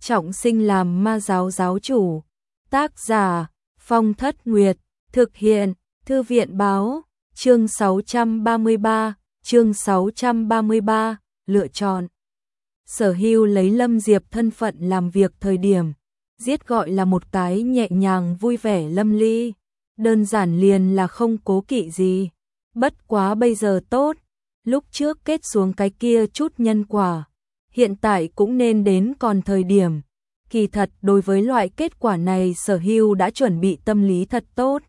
trọng sinh làm ma giáo giáo chủ. Tác giả Phong Thất Nguyệt. Thực hiện Thư viện báo. Chương 633. Lựa chọn. Sở Hưu lấy Lâm Diệp thân phận làm việc thời điểm giết gọi là một cái nhẹ nhàng vui vẻ lâm ly, đơn giản liền là không cố kỵ gì. Bất quá bây giờ tốt, lúc trước kết xuống cái kia chút nhân quả, hiện tại cũng nên đến còn thời điểm. Kỳ thật đối với loại kết quả này Sở Hưu đã chuẩn bị tâm lý thật tốt.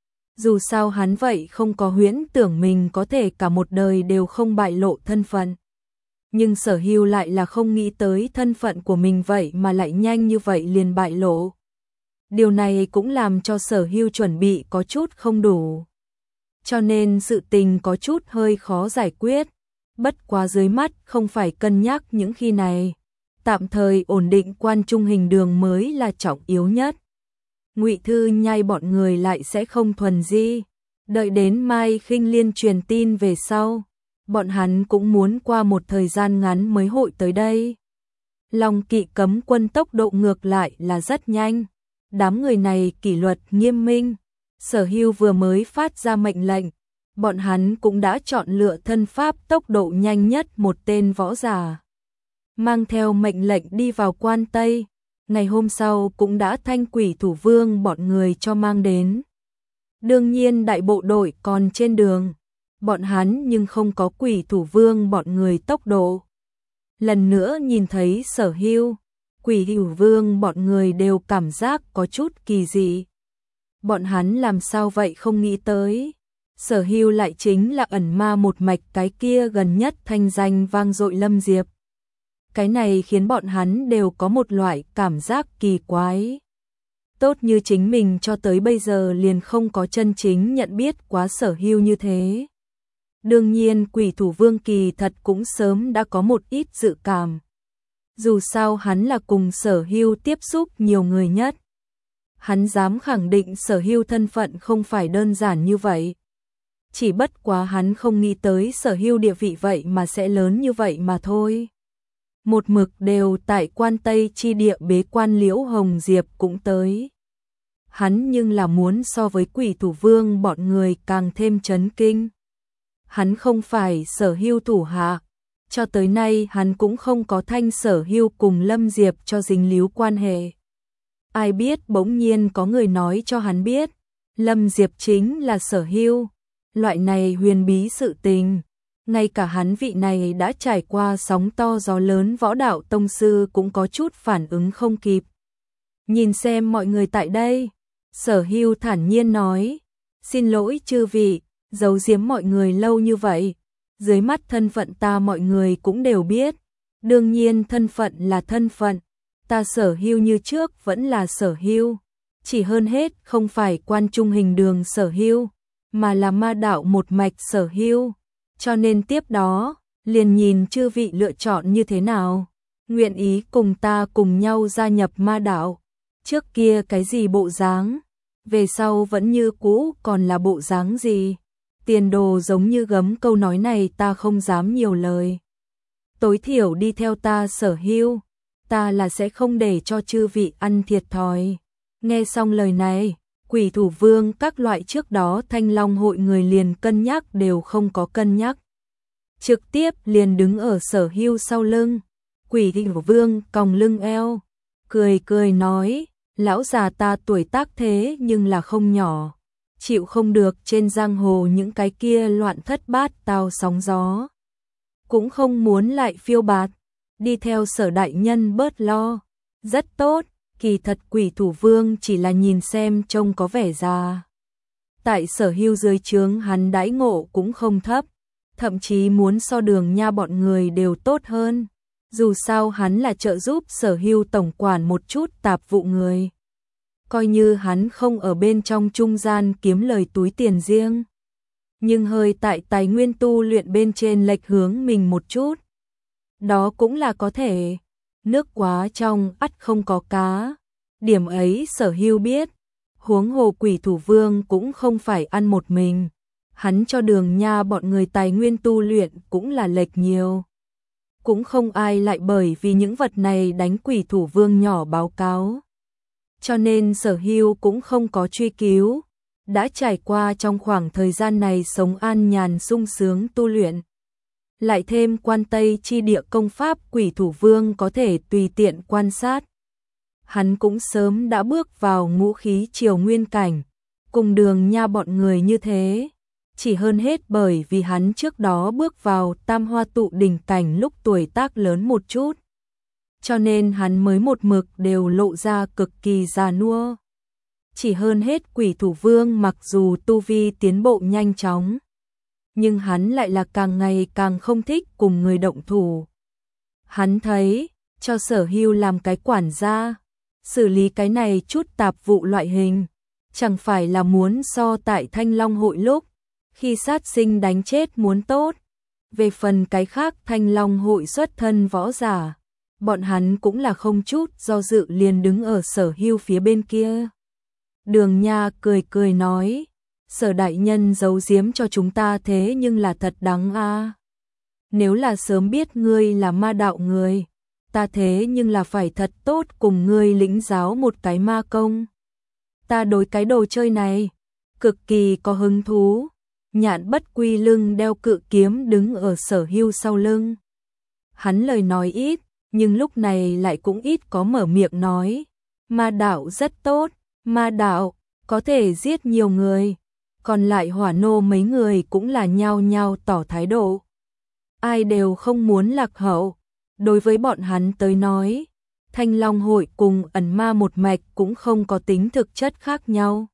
Dù sao hắn vậy không có huyễn tưởng mình có thể cả một đời đều không bại lộ thân phận. Nhưng Sở Hưu lại là không nghĩ tới thân phận của mình vậy mà lại nhanh như vậy liền bại lộ. Điều này cũng làm cho Sở Hưu chuẩn bị có chút không đủ. Cho nên sự tình có chút hơi khó giải quyết. Bất quá dưới mắt không phải cân nhắc những khi này. Tạm thời ổn định Quan Trung Hình Đường mới là trọng yếu nhất. Ngụy Thư Nhai bọn người lại sẽ không thuần di. Đợi đến Mai Khinh Liên truyền tin về sau, bọn hắn cũng muốn qua một thời gian ngắn mới hội tới đây. Long Kỵ cấm quân tốc độ ngược lại là rất nhanh. Đám người này kỷ luật nghiêm minh. Sở Hưu vừa mới phát ra mệnh lệnh, bọn hắn cũng đã chọn lựa thân pháp tốc độ nhanh nhất một tên võ giả. Mang theo mệnh lệnh đi vào Quan Tây, ngày hôm sau cũng đã thanh Quỷ Thủ Vương bọn người cho mang đến. Đương nhiên đại bộ đội còn trên đường, bọn hắn nhưng không có Quỷ Thủ Vương bọn người tốc độ. Lần nữa nhìn thấy Sở Hưu, Quỷ Thủ Vương bọn người đều cảm giác có chút kỳ dị. Bọn hắn làm sao vậy không nghĩ tới. Sở Hưu lại chính là ẩn ma một mạch cái kia gần nhất thanh danh vang dội Lâm Diệp. Cái này khiến bọn hắn đều có một loại cảm giác kỳ quái. Tốt như chính mình cho tới bây giờ liền không có chân chính nhận biết quá Sở Hưu như thế. Đương nhiên Quỷ Thủ Vương kỳ thật cũng sớm đã có một ít dự cảm. Dù sao hắn là cùng Sở Hưu tiếp xúc nhiều người nhất. Hắn dám khẳng định Sở Hưu thân phận không phải đơn giản như vậy. Chỉ bất quá hắn không nghĩ tới Sở Hưu địa vị vậy mà sẽ lớn như vậy mà thôi. Một mực đều tại Quan Tây chi địa bế quan Liễu Hồng Diệp cũng tới. Hắn nhưng là muốn so với Quỷ Thủ Vương bọn người càng thêm chấn kinh. Hắn không phải Sở Hưu thủ hạ. Cho tới nay hắn cũng không có thanh Sở Hưu cùng Lâm Diệp cho dính líu quan hệ. Ai biết bỗng nhiên có người nói cho hắn biết, Lâm Diệp chính là Sở Hưu. Loại này huyền bí sự tình, ngay cả hắn vị này đã trải qua sóng to gió lớn võ đạo tông sư cũng có chút phản ứng không kịp. Nhìn xem mọi người tại đây, Sở Hưu thản nhiên nói, xin lỗi chư vị, giấu giếm mọi người lâu như vậy. Dưới mắt thân phận ta mọi người cũng đều biết, đương nhiên thân phận là thân phận. Ta Sở Hưu như trước vẫn là Sở Hưu, chỉ hơn hết không phải Quan Trung Hình Đường Sở Hưu, mà là ma đạo một mạch Sở Hưu. Cho nên tiếp đó, liền nhìn chư vị lựa chọn như thế nào. Nguyện ý cùng ta cùng nhau gia nhập ma đạo. Trước kia cái gì bộ dáng, về sau vẫn như cũ còn là bộ dáng gì. Tiền đồ giống như gấm, câu nói này ta không dám nhiều lời. Tối thiểu đi theo ta Sở Hưu, ta là sẽ không để cho chư vị ăn thiệt thòi. Nghe xong lời này, Quỷ Thủ Vương các loại trước đó Thanh Long hội người liền cân nhắc đều không có cân nhắc. Trực tiếp liền đứng ở Sở Hưu sau lưng. Quỷ Thủ Vương còng lưng eo, cười cười nói, lão già ta tuổi tác thế nhưng là không nhỏ. Chịu không được trên giang hồ những cái kia loạn thất bát tao sóng gió. Cũng không muốn lại phiêu bạt, đi theo Sở đại nhân bớt lo. Rất tốt, kỳ thật Quỷ Thủ Vương chỉ là nhìn xem trông có vẻ già. Tại Sở Hưu dưới trướng hắn đãi ngộ cũng không thấp, thậm chí muốn so Đường Nha bọn người đều tốt hơn. Dù sao hắn là trợ giúp Sở Hưu tổng quản một chút tạp vụ người. Coi như hắn không ở bên trong trung gian kiếm lời túi tiền riêng, nhưng hơi tại tài nguyên tu luyện bên trên lệch hướng mình một chút. Đó cũng là có thể. Nước quá trong ắt không có cá. Điểm ấy Sở Hưu biết. Huống hồ Quỷ Thủ Vương cũng không phải ăn một mình. Hắn cho Đường Nha bọn người tài nguyên tu luyện cũng là lệch nhiều. cũng không ai lại bởi vì những vật này đánh Quỷ Thủ Vương nhỏ báo cáo. Cho nên Sở Hưu cũng không có truy cứu, đã trải qua trong khoảng thời gian này sống an nhàn sung sướng tu luyện. Lại thêm Quan Tây chi địa công pháp Quỷ Thủ Vương có thể tùy tiện quan sát. Hắn cũng sớm đã bước vào ngũ khí triều nguyên cảnh, cùng Đường Nha bọn người như thế. Chỉ hơn hết bởi vì hắn trước đó bước vào Tam Hoa Tụ đỉnh cảnh lúc tuổi tác lớn một chút. Cho nên hắn mới một mực đều lộ ra cực kỳ già nua. Chỉ hơn hết Quỷ Thủ Vương mặc dù tu vi tiến bộ nhanh chóng, nhưng hắn lại là càng ngày càng không thích cùng người động thủ. Hắn thấy, cho Sở Hưu làm cái quản gia, xử lý cái này chút tạp vụ loại hình, chẳng phải là muốn so tại Thanh Long hội lúc, khi sát sinh đánh chết muốn tốt. Về phần cái khác Thanh Long hội xuất thân võ giả, bọn hắn cũng là không chút do dự liền đứng ở Sở Hưu phía bên kia. Đường Nha cười cười nói, Sở đại nhân giấu giếm cho chúng ta thế nhưng là thật đáng a. Nếu là sớm biết ngươi là ma đạo người, ta thế nhưng là phải thật tốt cùng ngươi lĩnh giáo một cái ma công. Ta đối cái đồ chơi này cực kỳ có hứng thú. Nhạn Bất Quy lưng đeo cự kiếm đứng ở Sở Hưu sau lưng. Hắn lời nói ít, nhưng lúc này lại cũng ít có mở miệng nói. Ma đạo rất tốt, ma đạo có thể giết nhiều người, còn lại hỏa nô mấy người cũng là nhao nhao tỏ thái độ. Ai đều không muốn lạc hậu. Đối với bọn hắn tới nói, Thanh Long hội cùng ẩn ma một mạch cũng không có tính thực chất khác nhau.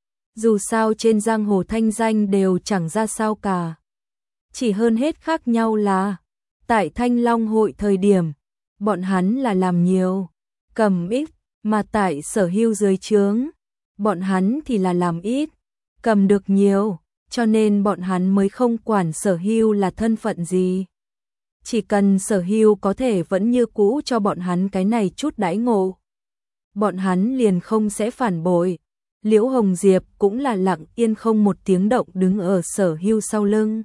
Dù sao trên giang hồ thanh danh đều chẳng ra sao cả. Chỉ hơn hết khác nhau là, tại Thanh Long hội thời điểm, bọn hắn là làm nhiều, cầm ít, mà tại Sở Hưu dưới trướng, bọn hắn thì là làm ít, cầm được nhiều, cho nên bọn hắn mới không quản Sở Hưu là thân phận gì. Chỉ cần Sở Hưu có thể vẫn như cũ cho bọn hắn cái này chút đãi ngộ, bọn hắn liền không sẽ phản bội. Liễu Hồng Diệp cũng là lặng yên không một tiếng động đứng ở Sở Hưu sau lưng.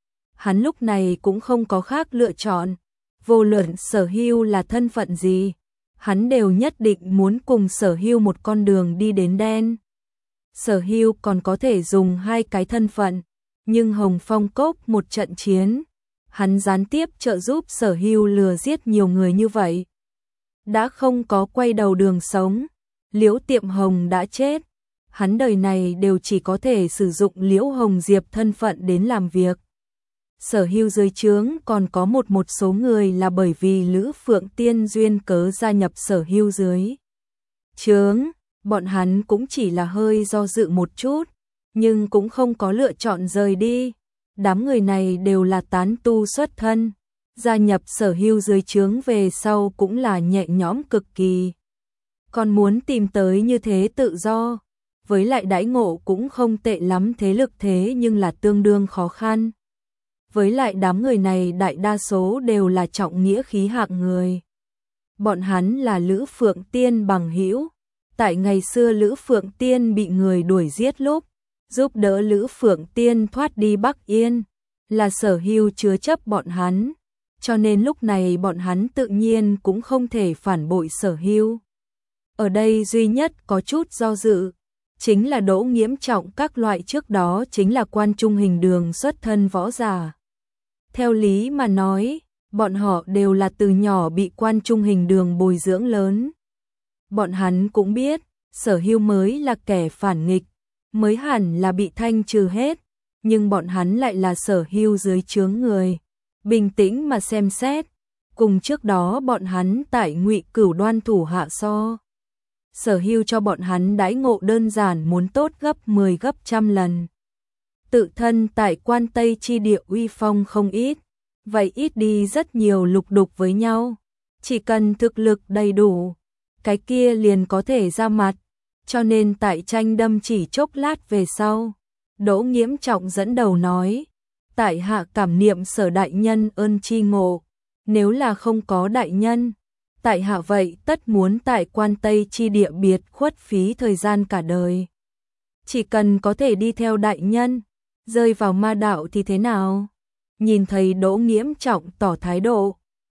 Hắn lúc này cũng không có khác lựa chọn, vô luận Sở Hưu là thân phận gì, hắn đều nhất định muốn cùng Sở Hưu một con đường đi đến đen. Sở Hưu còn có thể dùng hai cái thân phận, nhưng Hồng Phong Cốc một trận chiến, hắn gián tiếp trợ giúp Sở Hưu lừa giết nhiều người như vậy. Đã không có quay đầu đường sống, Liễu Tiệm Hồng đã chết, hắn đời này đều chỉ có thể sử dụng Liễu Hồng Diệp thân phận đến làm việc. Sở Hưu dưới trướng còn có một số người là bởi vì Lữ Phượng Tiên duyên cớ gia nhập Sở Hưu dưới trướng, bọn hắn cũng chỉ là hơi do dự một chút, nhưng cũng không có lựa chọn rời đi. Đám người này đều là tán tu xuất thân, gia nhập Sở Hưu dưới trướng về sau cũng là nhẹ nhõm cực kỳ. Còn muốn tìm tới như thế tự do, với lại đãi ngộ cũng không tệ lắm thế lực thế nhưng là tương đương khó khăn. Với lại đám người này đại đa số đều là trọng nghĩa khí hạng người. Bọn hắn là Lữ Phượng Tiên bằng hữu. Tại ngày xưa Lữ Phượng Tiên bị người đuổi giết lúc, giúp đỡ Lữ Phượng Tiên thoát đi Bắc Yên, là Sở Hưu chứa chấp bọn hắn. Cho nên lúc này bọn hắn tự nhiên cũng không thể phản bội Sở Hưu. Ở đây duy nhất có chút do dự, chính là Đỗ Nghiễm Trọng các loại trước đó chính là Quan Trung Hình Đường xuất thân võ giả. Theo lý mà nói, bọn họ đều là từ nhỏ bị Quan Trung Hình Đường bồi dưỡng lớn. Bọn hắn cũng biết, Sở Hưu mới là kẻ phản nghịch, mới hẳn là bị thanh trừ hết, nhưng bọn hắn lại là Sở Hưu dưới trướng người. Bình tĩnh mà xem xét, cùng trước đó bọn hắn tại Ngụy Cửu Đoan thủ hạ so. Sở Hưu cho bọn hắn đãi ngộ đơn giản muốn tốt gấp 10 gấp trăm lần. Tự thân tại Quan Tây chi địa uy phong không ít, vậy ít đi rất nhiều lục đục với nhau. Chỉ cần thực lực đầy đủ, cái kia liền có thể ra mặt. Cho nên tại tranh đâm chỉ chốc lát về sau, Đỗ Nghiễm Trọng dẫn đầu nói, tại hạ cảm niệm Sở đại nhân ơn chi ngộ, nếu là không có đại nhân, tại hạ vậy tất muốn tại Quan Tây chi địa biệt khuất phí thời gian cả đời. Chỉ cần có thể đi theo đại nhân, rơi vào ma đạo thì thế nào? Nhìn thấy Đỗ Nghiễm Trọng tỏ thái độ,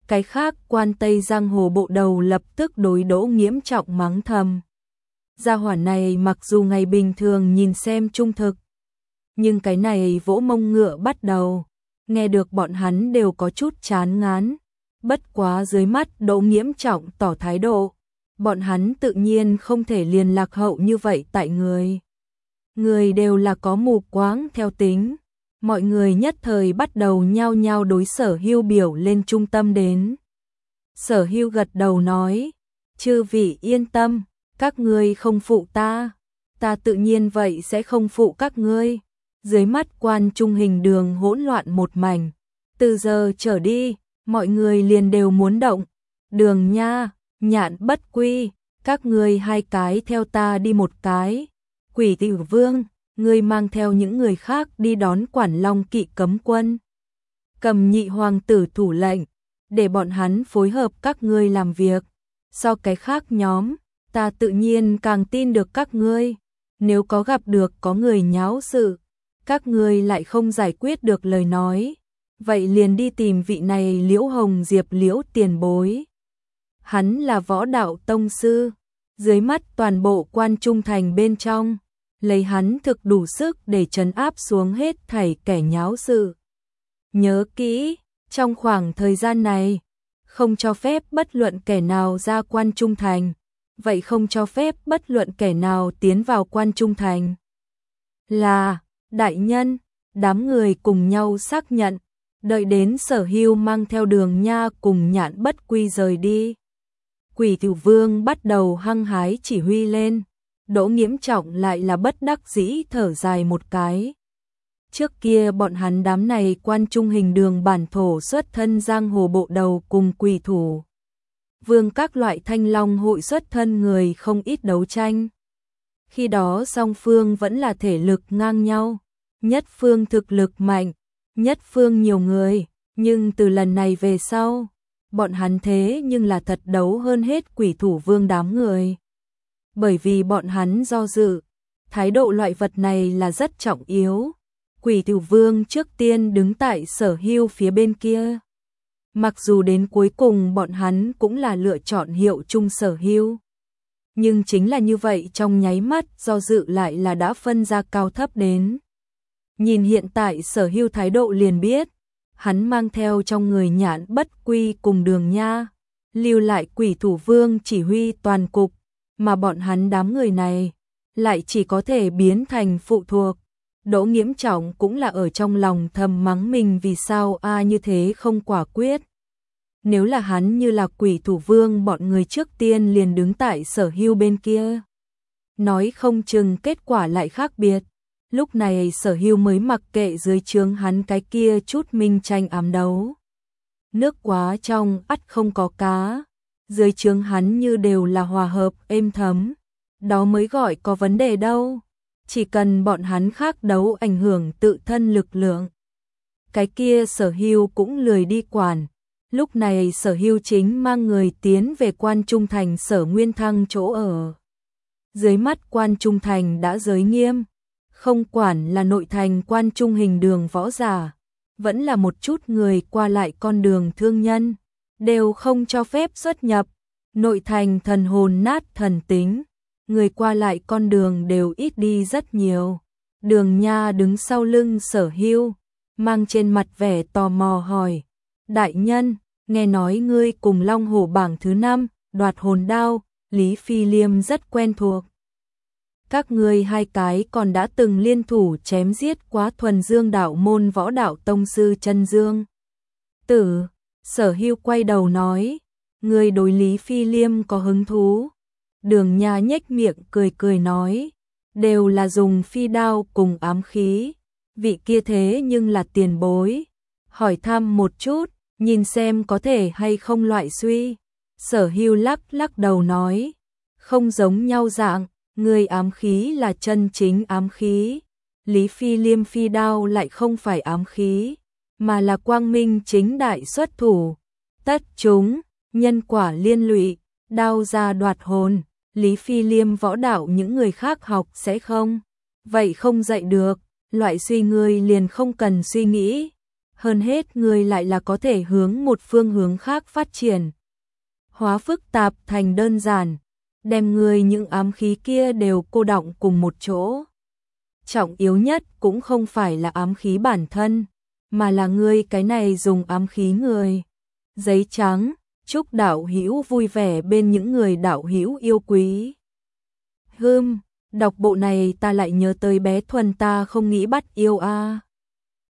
Cái khác quan Tây Giang Hồ bộ đầu lập tức đối Đỗ Nghiễm Trọng mắng thầm. Gia hỏa này mặc dù ngày bình thường nhìn xem trung thực, nhưng cái này vỗ mông ngựa bắt đầu, nghe được bọn hắn đều có chút chán ngán. Bất quá dưới mắt Đỗ Nghiễm Trọng tỏ thái độ, bọn hắn tự nhiên không thể liền lạc hậu như vậy tại người. Người đều là có mù quáng theo tính. Mọi người nhất thời bắt đầu nhao nhao đối Sở Hưu biểu lên trung tâm đến. Sở Hưu gật đầu nói, chư vị yên tâm, các ngươi không phụ ta, ta tự nhiên vậy sẽ không phụ các ngươi. Dưới mắt quan trung hình đường hỗn loạn một mảnh, từ giờ trở đi, mọi người liền đều muốn động. Đường Nha, Nhạn Bất Quy, các ngươi hai cái theo ta đi một cái. Quỷ Tử Vương, ngươi mang theo những người khác đi đón Quản Long Kỵ cấm quân. Cầm Nhị hoàng tử thủ lệnh, để bọn hắn phối hợp các ngươi làm việc. So cái khác nhóm, ta tự nhiên càng tin được các ngươi. Nếu có gặp được có người nháo sự, các ngươi lại không giải quyết được lời nói, vậy liền đi tìm vị này Liễu Hồng Diệp Liễu tiền bối. Hắn là võ đạo tông sư, dưới mắt toàn bộ quan trung thành bên trong, lấy hắn thực đủ sức để trấn áp xuống hết thảy kẻ nháo sự. Nhớ kỹ, trong khoảng thời gian này, không cho phép bất luận kẻ nào ra quan trung thành, vậy không cho phép bất luận kẻ nào tiến vào quan trung thành. Là, đại nhân, đám người cùng nhau xác nhận, đợi đến Sở Hưu mang theo Đường Nha cùng Nhạn Bất Quy rời đi. Quỷ Tử Vương bắt đầu hăng hái chỉ huy lên, Đỗ Nghiễm Trọng lại là bất đắc dĩ thở dài một cái. Trước kia bọn hắn đám này quan trung hình đường bản thổ xuất thân giang hồ bộ đầu cùng Quỷ Thủ Vương các loại thanh long hội xuất thân người không ít đấu tranh. Khi đó song phương vẫn là thể lực ngang nhau, nhất phương thực lực mạnh, nhất phương nhiều người, nhưng từ lần này về sau, bọn hắn thế nhưng là thật đấu hơn hết Quỷ Thủ Vương đám người. Bởi vì bọn hắn do dự, thái độ loại vật này là rất trọng yếu. Quỷ Tử Vương trước tiên đứng tại Sở Hưu phía bên kia. Mặc dù đến cuối cùng bọn hắn cũng là lựa chọn hiệu chung Sở Hưu, nhưng chính là như vậy trong nháy mắt do dự lại là đã phân ra cao thấp đến. Nhìn hiện tại Sở Hưu thái độ liền biết, hắn mang theo trong người Nhạn Bất Quy cùng Đường Nha, lưu lại Quỷ Thủ Vương chỉ huy toàn cục, mà bọn hắn đám người này lại chỉ có thể biến thành phụ thuộc. Đỗ Nghiễm Trọng cũng là ở trong lòng thầm mắng mình vì sao như thế không quả quyết. Nếu là hắn như là Quỷ Thủ Vương bọn người trước tiên liền đứng tại Sở Hưu bên kia, nói không chừng kết quả lại khác biệt. Lúc này Sở Hưu mới mặc kệ dưới trướng hắn cái kia chút minh tranh ám đấu. Nước quá trong ắt không có cá, dưới trướng hắn như đều là hòa hợp êm thấm, đó mới gọi có vấn đề đâu. Chỉ cần bọn hắn khác đấu ảnh hưởng tự thân lực lượng, cái kia Sở Hưu cũng lười đi quản. Lúc này Sở Hưu chính mang người tiến về quan trung thành Sở Nguyên Thăng chỗ ở. Dưới mắt quan trung thành đã giới nghiêm, không quản là nội thành quan trung hình đường võ giả, vẫn là một chút người qua lại con đường thương nhân, đều không cho phép xuất nhập. Nội thành thần hồn nát thần tính, người qua lại con đường đều ít đi rất nhiều. Đường Nha đứng sau lưng Sở Hưu, mang trên mặt vẻ tò mò hỏi, đại nhân, nghe nói ngươi cùng Long Hổ bảng thứ 5, đoạt hồn đao, Lý Phi Liêm rất quen thuộc. Các ngươi hai cái còn đã từng liên thủ chém giết quá thuần dương đạo môn võ đạo tông sư Chân Dương Tử. Sở Hưu quay đầu nói, ngươi đối Lý Phi Liêm có hứng thú. Đường Nha nhếch miệng cười cười nói, đều là dùng phi đao cùng ám khí, vị kia thế nhưng là tiền bối. Hỏi thăm một chút, nhìn xem có thể hay không loại suy. Sở Hưu lắc lắc đầu nói, không giống nhau dạng, người ám khí là chân chính ám khí, Lý Phi Liêm phi đao lại không phải ám khí, mà là quang minh chính đại xuất thủ. Tất chúng, nhân quả liên lụy, đao ra đoạt hồn, Lý Phi Liêm võ đạo những người khác học sẽ không, vậy không dạy được, loại suy ngươi liền không cần suy nghĩ. Hơn hết ngươi lại là có thể hướng một phương hướng khác phát triển. Hóa phức tạp thành đơn giản, đem ngươi những ám khí kia đều cô đọng cùng một chỗ. Trọng yếu nhất cũng không phải là ám khí bản thân, mà là ngươi cái này dùng ám khí người. Giấy trắng, chúc đạo hữu vui vẻ bên những người đạo hữu yêu quý. Đọc bộ này ta lại nhớ tới bé Thuần ta không nghĩ bắt yêu a.